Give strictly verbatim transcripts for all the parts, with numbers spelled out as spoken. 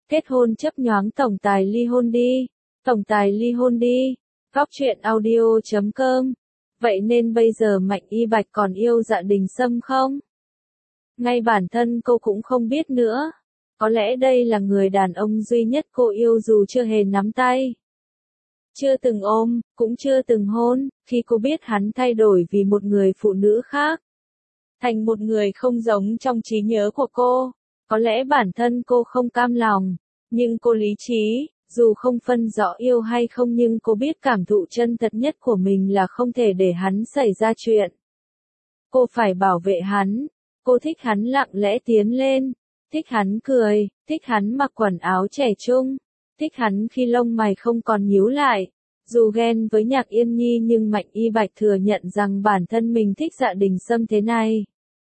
kết hôn chấp nhoáng tổng tài ly hôn đi, tổng tài ly hôn đi, góc truyện audio chấm com. Vậy nên bây giờ Mạnh Y Bạch còn yêu Dạ Đình Sâm không? Ngay bản thân cô cũng không biết nữa. Có lẽ đây là người đàn ông duy nhất cô yêu dù chưa hề nắm tay. Chưa từng ôm, cũng chưa từng hôn, khi cô biết hắn thay đổi vì một người phụ nữ khác. Thành một người không giống trong trí nhớ của cô. Có lẽ bản thân cô không cam lòng, nhưng cô lý trí, dù không phân rõ yêu hay không nhưng cô biết cảm thụ chân thật nhất của mình là không thể để hắn xảy ra chuyện. Cô phải bảo vệ hắn, cô thích hắn lặng lẽ tiến lên, thích hắn cười, thích hắn mặc quần áo trẻ trung, thích hắn khi lông mày không còn nhíu lại. Dù ghen với Nhạc Yên Nhi nhưng Mạnh Y Bạch thừa nhận rằng bản thân mình thích Dạ Đình Sâm thế này.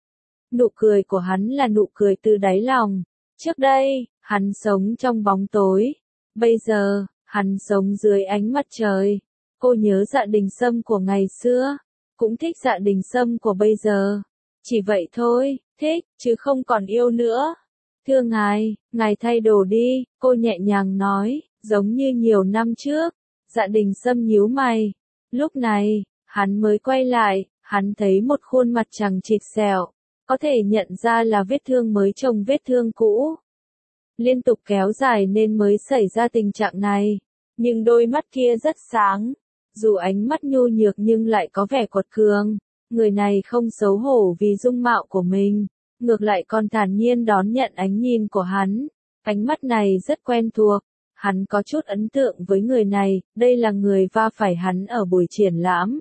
Nụ cười của hắn là nụ cười từ đáy lòng. Trước đây, hắn sống trong bóng tối. Bây giờ, hắn sống dưới ánh mặt trời. Cô nhớ Dạ Đình Sâm của ngày xưa, cũng thích Dạ Đình Sâm của bây giờ. Chỉ vậy thôi, thích, chứ không còn yêu nữa. Thưa ngài, ngài thay đồ đi, cô nhẹ nhàng nói, giống như nhiều năm trước. Dạ Đình Sâm nhíu mày. Lúc này, hắn mới quay lại, hắn thấy một khuôn mặt chằng chịt sẹo. Có thể nhận ra là vết thương mới chồng vết thương cũ. Liên tục kéo dài nên mới xảy ra tình trạng này. Nhưng đôi mắt kia rất sáng. Dù ánh mắt nhu nhược nhưng lại có vẻ quật cường. Người này không xấu hổ vì dung mạo của mình. Ngược lại còn thản nhiên đón nhận ánh nhìn của hắn. Ánh mắt này rất quen thuộc. Hắn có chút ấn tượng với người này. Đây là người va phải hắn ở buổi triển lãm.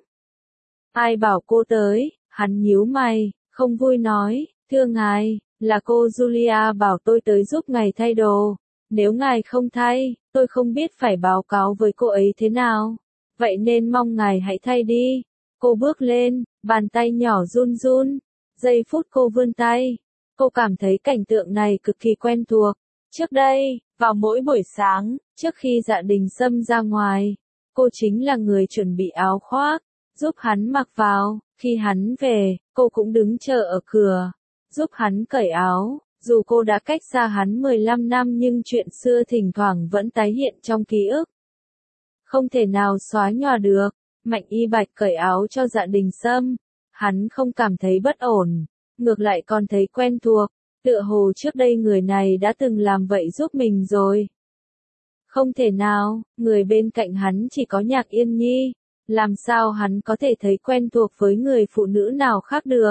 Ai bảo cô tới? Hắn nhíu mày. Không vui nói, thưa ngài, là cô Julia bảo tôi tới giúp ngài thay đồ. Nếu ngài không thay, tôi không biết phải báo cáo với cô ấy thế nào. Vậy nên mong ngài hãy thay đi. Cô bước lên, bàn tay nhỏ run run. Giây phút cô vươn tay. Cô cảm thấy cảnh tượng này cực kỳ quen thuộc. Trước đây, vào mỗi buổi sáng, trước khi Dạ Đình Sâm ra ngoài, cô chính là người chuẩn bị áo khoác, giúp hắn mặc vào. Khi hắn về, cô cũng đứng chờ ở cửa, giúp hắn cởi áo. Dù cô đã cách xa hắn mười lăm năm nhưng chuyện xưa thỉnh thoảng vẫn tái hiện trong ký ức. Không thể nào xóa nhòa được. Mạnh Y Bạch cởi áo cho Dạ Đình Sâm. Hắn không cảm thấy bất ổn, ngược lại còn thấy quen thuộc. Tựa hồ trước đây người này đã từng làm vậy giúp mình rồi. Không thể nào, người bên cạnh hắn chỉ có Nhạc Yên Nhi. Làm sao hắn có thể thấy quen thuộc với người phụ nữ nào khác được?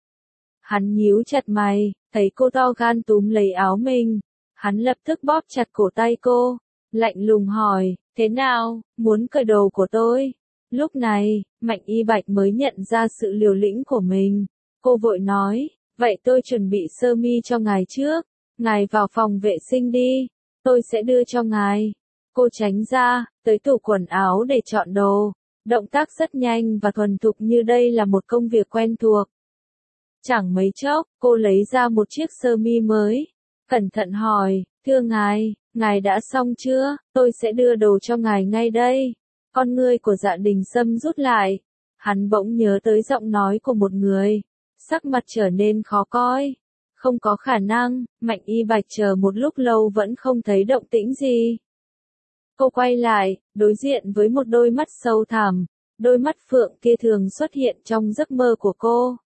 Hắn nhíu chặt mày, thấy cô to gan túm lấy áo mình. Hắn lập tức bóp chặt cổ tay cô, lạnh lùng hỏi, thế nào, muốn cởi đồ của tôi? Lúc này, Mạnh Y Bạch mới nhận ra sự liều lĩnh của mình. Cô vội nói, vậy tôi chuẩn bị sơ mi cho ngài trước. Ngài vào phòng vệ sinh đi, tôi sẽ đưa cho ngài. Cô tránh ra, tới tủ quần áo để chọn đồ. Động tác rất nhanh và thuần thục như đây là một công việc quen thuộc. Chẳng mấy chốc, cô lấy ra một chiếc sơ mi mới. Cẩn thận hỏi, thưa ngài, ngài đã xong chưa? Tôi sẽ đưa đồ cho ngài ngay đây. Con ngươi của Dạ Đình Sâm rút lại. Hắn bỗng nhớ tới giọng nói của một người. Sắc mặt trở nên khó coi. Không có khả năng, Mạnh Y Bạch chờ một lúc lâu vẫn không thấy động tĩnh gì. Cô quay lại, đối diện với một đôi mắt sâu thẳm. Đôi mắt phượng kia thường xuất hiện trong giấc mơ của cô.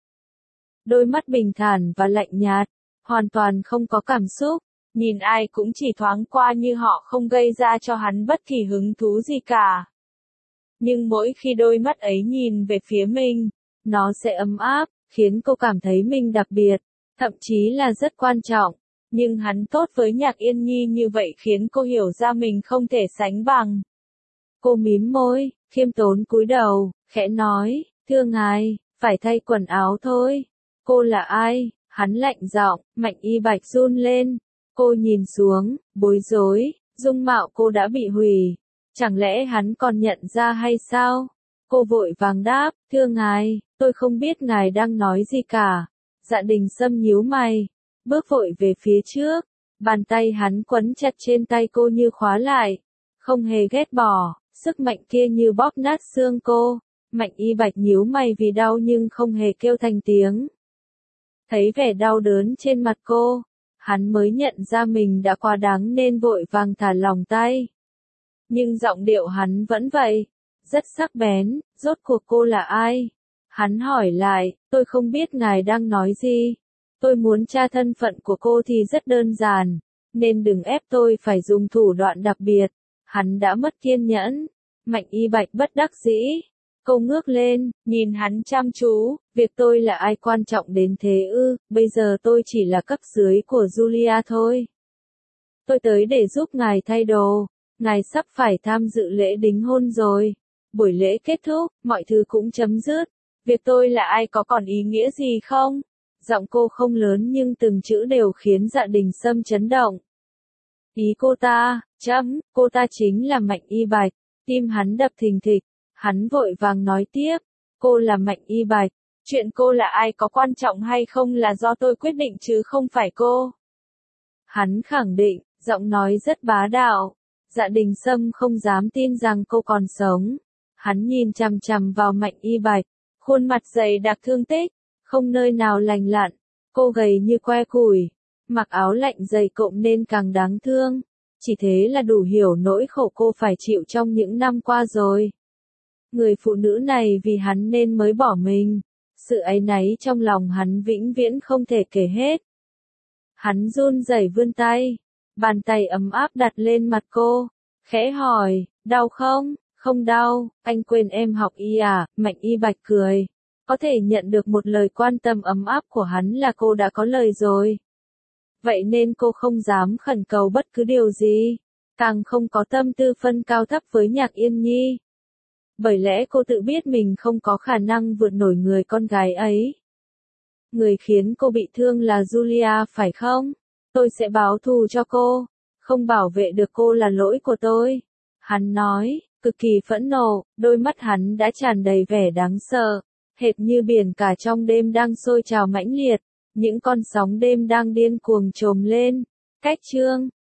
Đôi mắt bình thản và lạnh nhạt, hoàn toàn không có cảm xúc. Nhìn ai cũng chỉ thoáng qua như họ không gây ra cho hắn bất kỳ hứng thú gì cả. Nhưng mỗi khi đôi mắt ấy nhìn về phía mình, nó sẽ ấm áp, khiến cô cảm thấy mình đặc biệt, thậm chí là rất quan trọng. Nhưng hắn tốt với Nhạc Yên Nhi như vậy khiến cô hiểu ra mình không thể sánh bằng. Cô mím môi, khiêm tốn cúi đầu, khẽ nói, thưa ngài, phải thay quần áo thôi. Cô là ai? Hắn lạnh giọng. Mạnh Y Bạch run lên. Cô nhìn xuống, bối rối, dung mạo cô đã bị hủy. Chẳng lẽ hắn còn nhận ra hay sao? Cô vội vàng đáp, thưa ngài, tôi không biết ngài đang nói gì cả. Dạ Đình Sâm nhíu mày, bước vội về phía trước. Bàn tay hắn quấn chặt trên tay cô như khóa lại. Không hề ghét bỏ, sức mạnh kia như bóp nát xương cô. Mạnh Y Bạch nhíu mày vì đau nhưng không hề kêu thành tiếng. Thấy vẻ đau đớn trên mặt cô, Hắn mới nhận ra mình đã quá đáng nên vội vàng thả lỏng tay. Nhưng giọng điệu hắn vẫn vậy, rất sắc bén, rốt cuộc cô là ai? Hắn hỏi lại, tôi không biết ngài đang nói gì. Tôi muốn tra thân phận của cô thì rất đơn giản, nên đừng ép tôi phải dùng thủ đoạn đặc biệt. Hắn đã mất kiên nhẫn. Mạnh Y Bạch bất đắc dĩ. Cô ngước lên, nhìn hắn chăm chú, việc tôi là ai quan trọng đến thế ư, bây giờ tôi chỉ là cấp dưới của Julia thôi. Tôi tới để giúp ngài thay đồ, ngài sắp phải tham dự lễ đính hôn rồi. Buổi lễ kết thúc, mọi thứ cũng chấm dứt. Việc tôi là ai có còn ý nghĩa gì không? Giọng cô không lớn nhưng từng chữ đều khiến Dạ Đình Sâm chấn động. Ý cô ta, chấm, cô ta chính là Mạnh Y Bạch. Tim hắn đập thình thịch, hắn vội vàng nói tiếp, cô là Mạnh Y Bạch, chuyện cô là ai có quan trọng hay không là do tôi quyết định chứ không phải cô. Hắn khẳng định, giọng nói rất bá đạo. Dạ Đình Sâm không dám tin rằng cô còn sống. Hắn nhìn chằm chằm vào Mạnh Y Bạch, khuôn mặt dày đặc thương tích, không nơi nào lành lặn, cô gầy như que củi, mặc áo lạnh dày cộm nên càng đáng thương. Chỉ thế là đủ hiểu nỗi khổ cô phải chịu trong những năm qua rồi. Người phụ nữ này vì hắn nên mới bỏ mình. Sự áy náy trong lòng hắn vĩnh viễn không thể kể hết. Hắn run rẩy vươn tay, bàn tay ấm áp đặt lên mặt cô, khẽ hỏi, đau không? Không đau, anh quên em học y à? Mạnh Y Bạch cười. Có thể nhận được một lời quan tâm ấm áp của hắn là cô đã có lời rồi. Vậy nên cô không dám khẩn cầu bất cứ điều gì, càng không có tâm tư phân cao thấp với Nhạc Yên Nhi. Bởi lẽ cô tự biết mình không có khả năng vượt nổi người con gái ấy. Người khiến cô bị thương là Julia phải không? Tôi sẽ báo thù cho cô, không bảo vệ được cô là lỗi của tôi. Hắn nói, cực kỳ phẫn nộ, đôi mắt hắn đã tràn đầy vẻ đáng sợ, hệt như biển cả trong đêm đang sôi trào mãnh liệt. Những con sóng đêm đang điên cuồng trồm lên. Cách chương